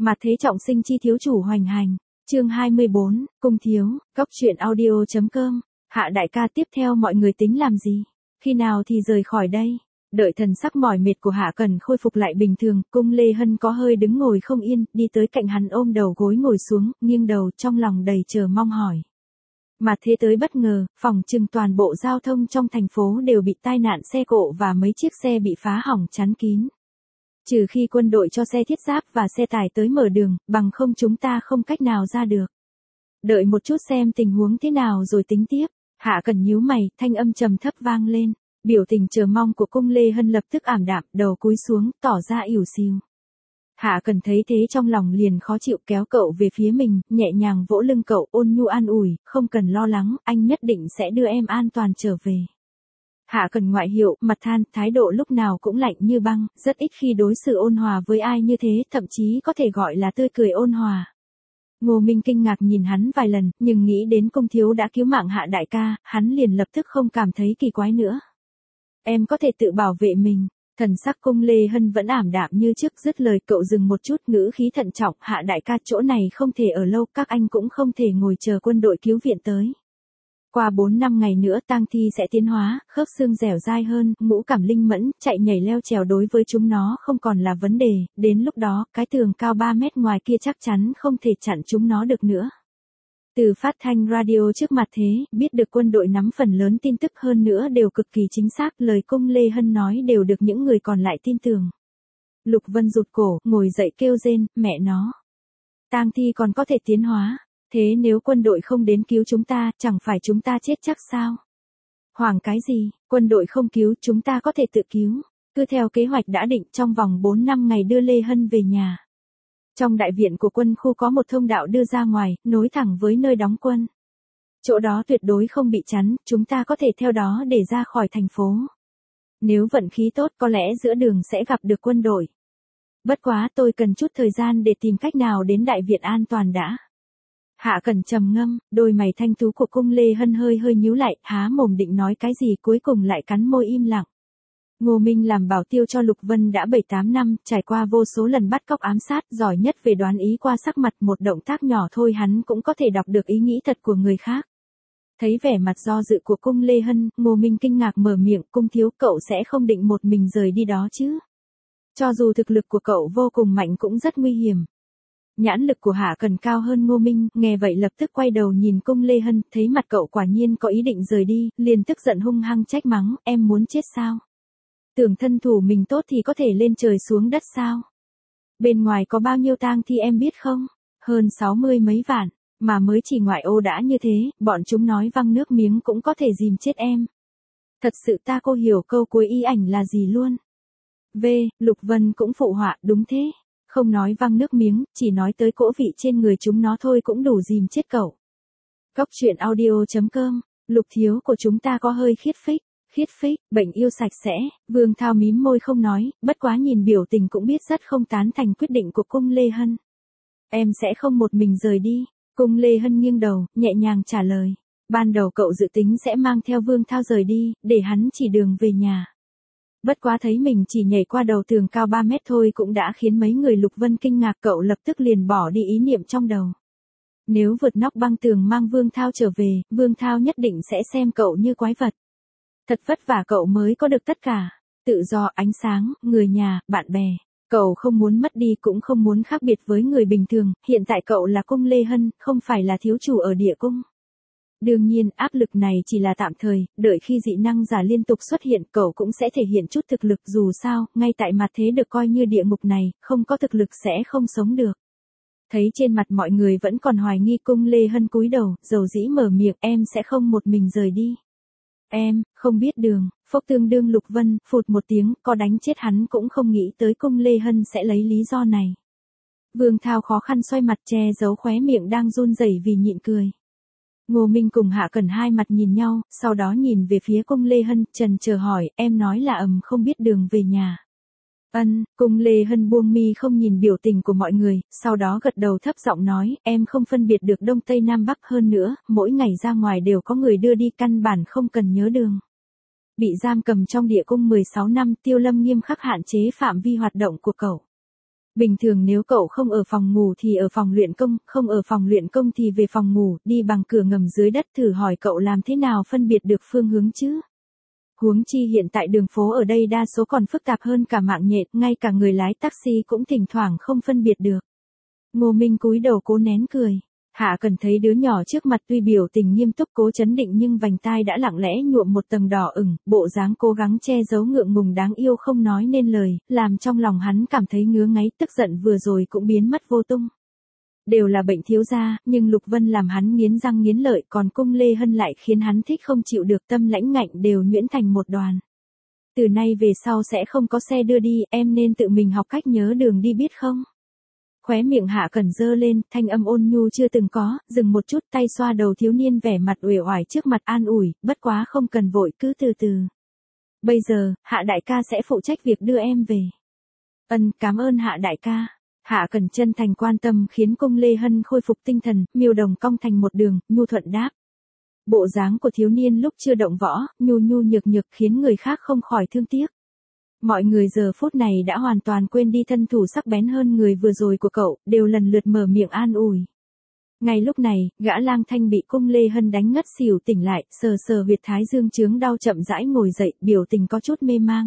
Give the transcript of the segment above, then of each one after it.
Mà thế trọng sinh chi thiếu chủ hoành hành. Chương 24, cung thiếu, góc truyện audio.com. Hạ đại ca, tiếp theo mọi người tính làm gì? Khi nào thì rời khỏi đây? Đợi thần sắc mỏi mệt của Hạ Cẩn khôi phục lại bình thường, Cung Lê Hân có hơi đứng ngồi không yên, đi tới cạnh hắn ôm đầu gối ngồi xuống, nghiêng đầu trong lòng đầy chờ mong hỏi. Mà thế tới bất ngờ, phòng trừng toàn bộ giao thông trong thành phố đều bị tai nạn xe cộ và mấy chiếc xe bị phá hỏng chắn kín. Trừ khi quân đội cho xe thiết giáp và xe tải tới mở đường, bằng không chúng ta không cách nào ra được. Đợi một chút xem tình huống thế nào rồi tính tiếp. Hạ Cẩn nhíu mày, thanh âm trầm thấp vang lên. Biểu tình chờ mong của Cung Lê Hân lập tức ảm đạm, đầu cúi xuống, tỏ ra ỉu xìu. Hạ Cẩn thấy thế trong lòng liền khó chịu, kéo cậu về phía mình, nhẹ nhàng vỗ lưng cậu, ôn nhu an ủi, không cần lo lắng, anh nhất định sẽ đưa em an toàn trở về. Hạ Cẩn ngoại hiệu, mặt than, thái độ lúc nào cũng lạnh như băng, rất ít khi đối xử ôn hòa với ai như thế, thậm chí có thể gọi là tươi cười ôn hòa. Ngô Minh kinh ngạc nhìn hắn vài lần, nhưng nghĩ đến Cung thiếu đã cứu mạng Hạ đại ca, hắn liền lập tức không cảm thấy kỳ quái nữa. Em có thể tự bảo vệ mình. Thần sắc Cung Lê Hân vẫn ảm đạm như trước, dứt lời cậu dừng một chút, ngữ khí thận trọng, Hạ đại ca, chỗ này không thể ở lâu, các anh cũng không thể ngồi chờ quân đội cứu viện tới. Qua 4-5 ngày nữa tang thi sẽ tiến hóa, khớp xương dẻo dai hơn, ngũ cảm linh mẫn, chạy nhảy leo trèo đối với chúng nó không còn là vấn đề, đến lúc đó, cái tường cao 3 mét ngoài kia chắc chắn không thể chặn chúng nó được nữa. Từ phát thanh radio trước mặt thế, biết được quân đội nắm phần lớn tin tức hơn nữa đều cực kỳ chính xác, lời Cung Lê Hân nói đều được những người còn lại tin tưởng. Lục Vân rụt cổ, ngồi dậy kêu rên, mẹ nó. Tang thi còn có thể tiến hóa. Thế nếu quân đội không đến cứu chúng ta, chẳng phải chúng ta chết chắc sao? Hoảng cái gì, quân đội không cứu, chúng ta có thể tự cứu. Cứ theo kế hoạch đã định, trong vòng 4-5 ngày đưa Lê Hân về nhà. Trong đại viện của quân khu có một thông đạo đưa ra ngoài, nối thẳng với nơi đóng quân. Chỗ đó tuyệt đối không bị chắn, chúng ta có thể theo đó để ra khỏi thành phố. Nếu vận khí tốt có lẽ giữa đường sẽ gặp được quân đội. Bất quá tôi cần chút thời gian để tìm cách nào đến đại viện an toàn đã. Hạ Cẩn trầm ngâm, đôi mày thanh tú của Cung Lê Hân hơi nhíu lại, há mồm định nói cái gì cuối cùng lại cắn môi im lặng. Ngô Minh làm bảo tiêu cho Lục Vân đã 7-8 năm, trải qua vô số lần bắt cóc ám sát, giỏi nhất về đoán ý qua sắc mặt, một động tác nhỏ thôi hắn cũng có thể đọc được ý nghĩ thật của người khác. Thấy vẻ mặt do dự của Cung Lê Hân, Ngô Minh kinh ngạc mở miệng, Cung thiếu, cậu sẽ không định một mình rời đi đó chứ? Cho dù thực lực của cậu vô cùng mạnh cũng rất nguy hiểm. Nhãn lực của Hạ Cẩn cao hơn Ngô Minh, nghe vậy lập tức quay đầu nhìn Cung Lê Hân, thấy mặt cậu quả nhiên có ý định rời đi, liền tức giận hung hăng trách mắng, em muốn chết sao? Tưởng thân thủ mình tốt thì có thể lên trời xuống đất sao? Bên ngoài có bao nhiêu tang thi em biết không? Hơn 60 mấy vạn, mà mới chỉ ngoại ô đã như thế, bọn chúng nói văng nước miếng cũng có thể dìm chết em. Thật sự ta cô hiểu câu cuối y ảnh là gì luôn. Lục Vân cũng phụ họa, đúng thế. Không nói văng nước miếng, chỉ nói tới cỗ vị trên người chúng nó thôi cũng đủ dìm chết cậu. Góc truyện audio.com, Lục thiếu của chúng ta có hơi khiết phích, bệnh yêu sạch sẽ, Vương Thao mím môi không nói, bất quá nhìn biểu tình cũng biết rất không tán thành quyết định của Cung Lê Hân. Em sẽ không một mình rời đi, Cung Lê Hân nghiêng đầu, nhẹ nhàng trả lời. Ban đầu cậu dự tính sẽ mang theo Vương Thao rời đi, để hắn chỉ đường về nhà. Bất quá thấy mình chỉ nhảy qua đầu tường cao 3 mét thôi cũng đã khiến mấy người Lục Vân kinh ngạc, cậu lập tức liền bỏ đi ý niệm trong đầu. Nếu vượt nóc băng tường mang Vương Thao trở về, Vương Thao nhất định sẽ xem cậu như quái vật. Thật vất vả cậu mới có được tất cả. Tự do, ánh sáng, người nhà, bạn bè. Cậu không muốn mất đi cũng không muốn khác biệt với người bình thường, hiện tại cậu là Cung Lê Hân, không phải là thiếu chủ ở địa cung. Đương nhiên, áp lực này chỉ là tạm thời, đợi khi dị năng giả liên tục xuất hiện, cậu cũng sẽ thể hiện chút thực lực, dù sao, ngay tại mặt thế được coi như địa ngục này, không có thực lực sẽ không sống được. Thấy trên mặt mọi người vẫn còn hoài nghi, Cung Lê Hân cúi đầu, dầu dĩ mở miệng, em sẽ không một mình rời đi. Em, không biết đường, phốc tương đương Lục Vân, phụt một tiếng, có đánh chết hắn cũng không nghĩ tới Cung Lê Hân sẽ lấy lý do này. Vương Thao khó khăn xoay mặt che giấu khóe miệng đang run rẩy vì nhịn cười. Ngô Minh cùng Hạ Cẩn hai mặt nhìn nhau, sau đó nhìn về phía Cung Lê Hân, trần chờ hỏi, em nói là không biết đường về nhà. Cung Lê Hân buông mi không nhìn biểu tình của mọi người, sau đó gật đầu thấp giọng nói, em không phân biệt được Đông Tây Nam Bắc, hơn nữa, mỗi ngày ra ngoài đều có người đưa đi, căn bản không cần nhớ đường. Bị giam cầm trong địa cung 16 năm, Tiêu Lâm nghiêm khắc hạn chế phạm vi hoạt động của cậu. Bình thường nếu cậu không ở phòng ngủ thì ở phòng luyện công, không ở phòng luyện công thì về phòng ngủ, đi bằng cửa ngầm dưới đất, thử hỏi cậu làm thế nào phân biệt được phương hướng chứ? Huống chi hiện tại đường phố ở đây đa số còn phức tạp hơn cả mạng nhện, ngay cả người lái taxi cũng thỉnh thoảng không phân biệt được. Ngô Minh cúi đầu cố nén cười. Hạ Cần thấy đứa nhỏ trước mặt tuy biểu tình nghiêm túc cố chấn định nhưng vành tai đã lặng lẽ nhuộm một tầng đỏ ửng, bộ dáng cố gắng che giấu ngượng ngùng đáng yêu không nói nên lời, làm trong lòng hắn cảm thấy ngứa ngáy, tức giận vừa rồi cũng biến mất vô tung. Đều là bệnh thiếu gia, nhưng Lục Vân làm hắn nghiến răng nghiến lợi, còn Cung Lê Hân lại khiến hắn thích không chịu được, tâm lãnh ngạnh đều nhuyễn thành một đoàn. Từ nay về sau sẽ không có xe đưa đi, em nên tự mình học cách nhớ đường đi biết không? Khóe miệng Hạ Cẩn giơ lên, thanh âm ôn nhu chưa từng có, dừng một chút, tay xoa đầu thiếu niên vẻ mặt uể oải trước mặt an ủi, bất quá không cần vội, cứ từ từ. Bây giờ, Hạ đại ca sẽ phụ trách việc đưa em về. Cảm ơn Hạ đại ca. Hạ Cẩn chân thành quan tâm khiến Cung Lê Hân khôi phục tinh thần, miêu đồng cong thành một đường, nhu thuận đáp. Bộ dáng của thiếu niên lúc chưa động võ, nhu nhu nhược nhược khiến người khác không khỏi thương tiếc. Mọi người giờ phút này đã hoàn toàn quên đi thân thủ sắc bén hơn người vừa rồi của cậu, đều lần lượt mở miệng an ủi. Ngay lúc này, gã Lang Thanh bị Cung Lê Hân đánh ngất xỉu tỉnh lại, sờ sờ huyệt thái dương chướng đau chậm rãi ngồi dậy, biểu tình có chút mê mang.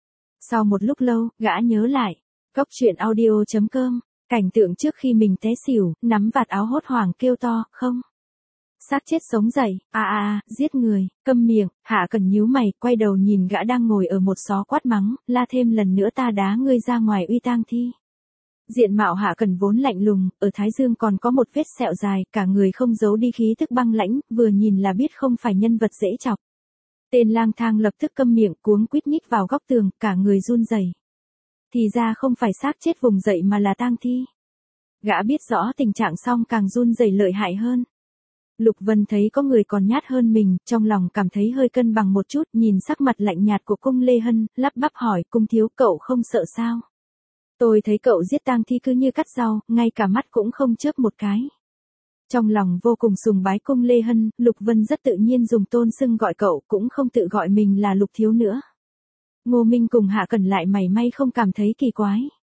Sau một lúc lâu, gã nhớ lại. Cốc truyện audio.com, cảnh tượng trước khi mình té xỉu, nắm vạt áo hốt hoảng kêu to, không. Xác chết sống dậy, giết người, câm miệng, Hạ Cần nhíu mày, quay đầu nhìn gã đang ngồi ở một xó quát mắng, la thêm lần nữa ta đá ngươi ra ngoài uy tang thi. Diện mạo Hạ Cần vốn lạnh lùng, ở thái dương còn có một vết sẹo dài, cả người không giấu đi khí tức băng lãnh, vừa nhìn là biết không phải nhân vật dễ chọc. Tên lang thang lập tức câm miệng, cuống quýt nhích vào góc tường, cả người run rẩy. Thì ra không phải xác chết vùng dậy mà là tang thi. Gã biết rõ tình trạng xong càng run rẩy lợi hại hơn. Lục Vân thấy có người còn nhát hơn mình, trong lòng cảm thấy hơi cân bằng một chút, nhìn sắc mặt lạnh nhạt của Cung Lê Hân, lắp bắp hỏi, Cung thiếu cậu không sợ sao? Tôi thấy cậu giết tang thi cứ như cắt rau, ngay cả mắt cũng không chớp một cái. Trong lòng vô cùng sùng bái Cung Lê Hân, Lục Vân rất tự nhiên dùng tôn xưng gọi cậu, cũng không tự gọi mình là Lục thiếu nữa. Ngô Minh cùng Hạ Cẩn lại mảy may không cảm thấy kỳ quái.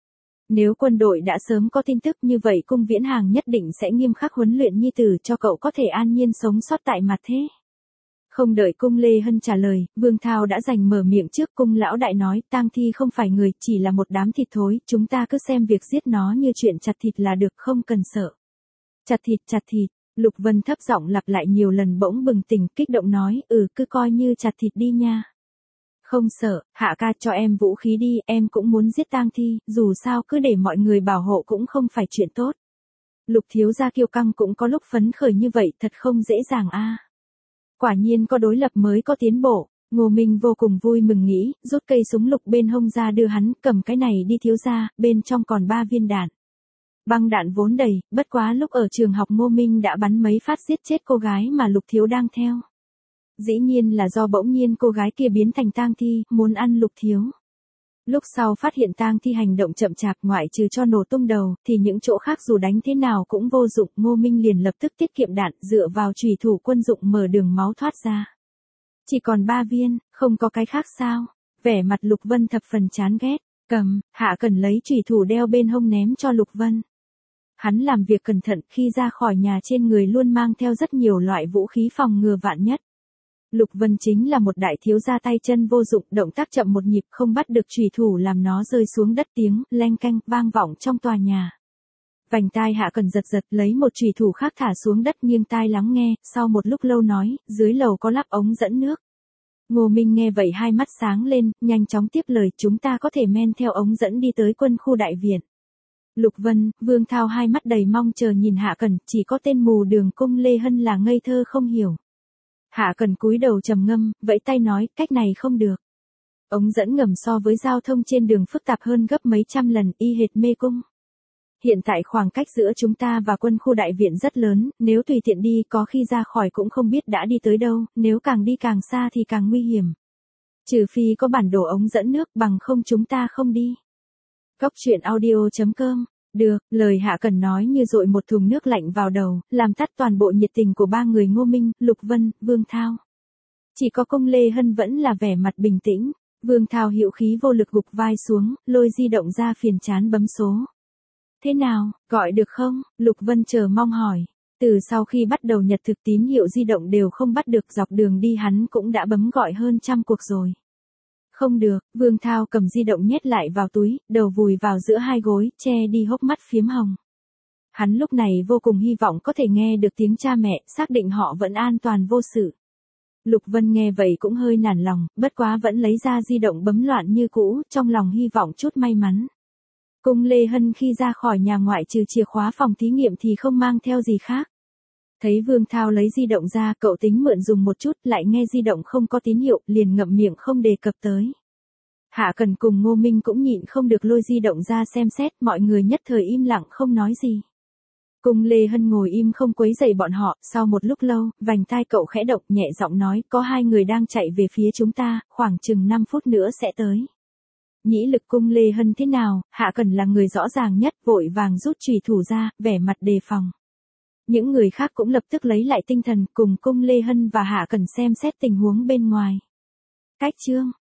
Nếu quân đội đã sớm có tin tức như vậy Cung Viễn Hàng nhất định sẽ nghiêm khắc huấn luyện nhi tử cho cậu có thể an nhiên sống sót tại mặt thế. Không đợi Cung Lê Hân trả lời, Vương Thao đã giành mở miệng trước. Cung lão đại nói, tang thi không phải người, chỉ là một đám thịt thối, chúng ta cứ xem việc giết nó như chuyện chặt thịt là được, không cần sợ. Chặt thịt, Lục Vân thấp giọng lặp lại nhiều lần bỗng bừng tỉnh, kích động nói, cứ coi như chặt thịt đi nha. Không sợ, Hạ ca cho em vũ khí đi, em cũng muốn giết tang thi, dù sao cứ để mọi người bảo hộ cũng không phải chuyện tốt. Lục thiếu gia kiêu căng cũng có lúc phấn khởi như vậy, thật không dễ dàng a. Quả nhiên có đối lập mới có tiến bộ. Ngô Minh vô cùng vui mừng nghĩ, rút cây súng lục bên hông ra đưa hắn, cầm cái này đi thiếu gia, bên trong còn 3 viên đạn. Băng đạn vốn đầy, bất quá lúc ở trường học Ngô Minh đã bắn mấy phát giết chết cô gái mà Lục thiếu đang theo. Dĩ nhiên là do bỗng nhiên cô gái kia biến thành tang thi, muốn ăn Lục thiếu. Lúc sau phát hiện tang thi hành động chậm chạp, ngoại trừ cho nổ tung đầu, thì những chỗ khác dù đánh thế nào cũng vô dụng. Ngô Minh liền lập tức tiết kiệm đạn, dựa vào chủy thủ quân dụng mở đường máu thoát ra. Chỉ còn 3 viên, không có cái khác sao? Vẻ mặt Lục Vân thập phần chán ghét. Cầm, Hạ Cần lấy chủy thủ đeo bên hông ném cho Lục Vân. Hắn làm việc cẩn thận, khi ra khỏi nhà trên người luôn mang theo rất nhiều loại vũ khí phòng ngừa vạn nhất. Lục Vân chính là một đại thiếu gia tay chân vô dụng, động tác chậm một nhịp không bắt được chủy thủ làm nó rơi xuống đất, tiếng leng keng vang vọng trong tòa nhà. Vành tai Hạ Cần giật giật, lấy một chủy thủ khác thả xuống đất, nghiêng tai lắng nghe, sau một lúc lâu nói, dưới lầu có lắp ống dẫn nước. Ngô Minh nghe vậy hai mắt sáng lên, nhanh chóng tiếp lời, chúng ta có thể men theo ống dẫn đi tới quân khu đại viện. Lục Vân, Vương Thao hai mắt đầy mong chờ nhìn Hạ Cần, chỉ có tên mù đường Cung Lê Hân là ngây thơ không hiểu. Hạ Cần cúi đầu trầm ngâm, vẫy tay nói, cách này không được. Ống dẫn ngầm so với giao thông trên đường phức tạp hơn gấp mấy trăm lần, y hệt mê cung. Hiện tại khoảng cách giữa chúng ta và quân khu đại viện rất lớn, nếu tùy tiện đi có khi ra khỏi cũng không biết đã đi tới đâu, nếu càng đi càng xa thì càng nguy hiểm. Trừ phi có bản đồ ống dẫn nước, bằng không chúng ta không đi. Cốc truyện audio.com. Được, lời Hạ Cần nói như dội một thùng nước lạnh vào đầu, làm tắt toàn bộ nhiệt tình của ba người Ngô Minh, Lục Vân, Vương Thao. Chỉ có Cung Lê Hân vẫn là vẻ mặt bình tĩnh. Vương Thao hữu khí vô lực gục vai xuống, lôi di động ra phiền chán bấm số. Thế nào, gọi được không? Lục Vân chờ mong hỏi. Từ sau khi bắt đầu nhật thực tín hiệu di động đều không bắt được, dọc đường đi hắn cũng đã bấm gọi hơn 100 cuộc rồi. Không được, Vương Thao cầm di động nhét lại vào túi, đầu vùi vào giữa hai gối, che đi hốc mắt phiếm hồng. Hắn lúc này vô cùng hy vọng có thể nghe được tiếng cha mẹ, xác định họ vẫn an toàn vô sự. Lục Vân nghe vậy cũng hơi nản lòng, bất quá vẫn lấy ra di động bấm loạn như cũ, trong lòng hy vọng chút may mắn. Cung Lê Hân khi ra khỏi nhà ngoại trừ chìa khóa phòng thí nghiệm thì không mang theo gì khác. Thấy Vương Thao lấy di động ra, cậu tính mượn dùng một chút, lại nghe di động không có tín hiệu, liền ngậm miệng không đề cập tới. Hạ Cần cùng Ngô Minh cũng nhịn không được lôi di động ra xem xét, mọi người nhất thời im lặng không nói gì. Cung Lê Hân ngồi im không quấy rầy bọn họ, sau một lúc lâu, vành tai cậu khẽ động, nhẹ giọng nói, có 2 người đang chạy về phía chúng ta, khoảng chừng 5 phút nữa sẽ tới. Nhĩ lực Cung Lê Hân thế nào? Hạ Cần là người rõ ràng nhất, vội vàng rút chùy thủ ra, vẻ mặt đề phòng. Những người khác cũng lập tức lấy lại tinh thần, cùng Cung Lê Hân và Hạ Cần xem xét tình huống bên ngoài. Cách chương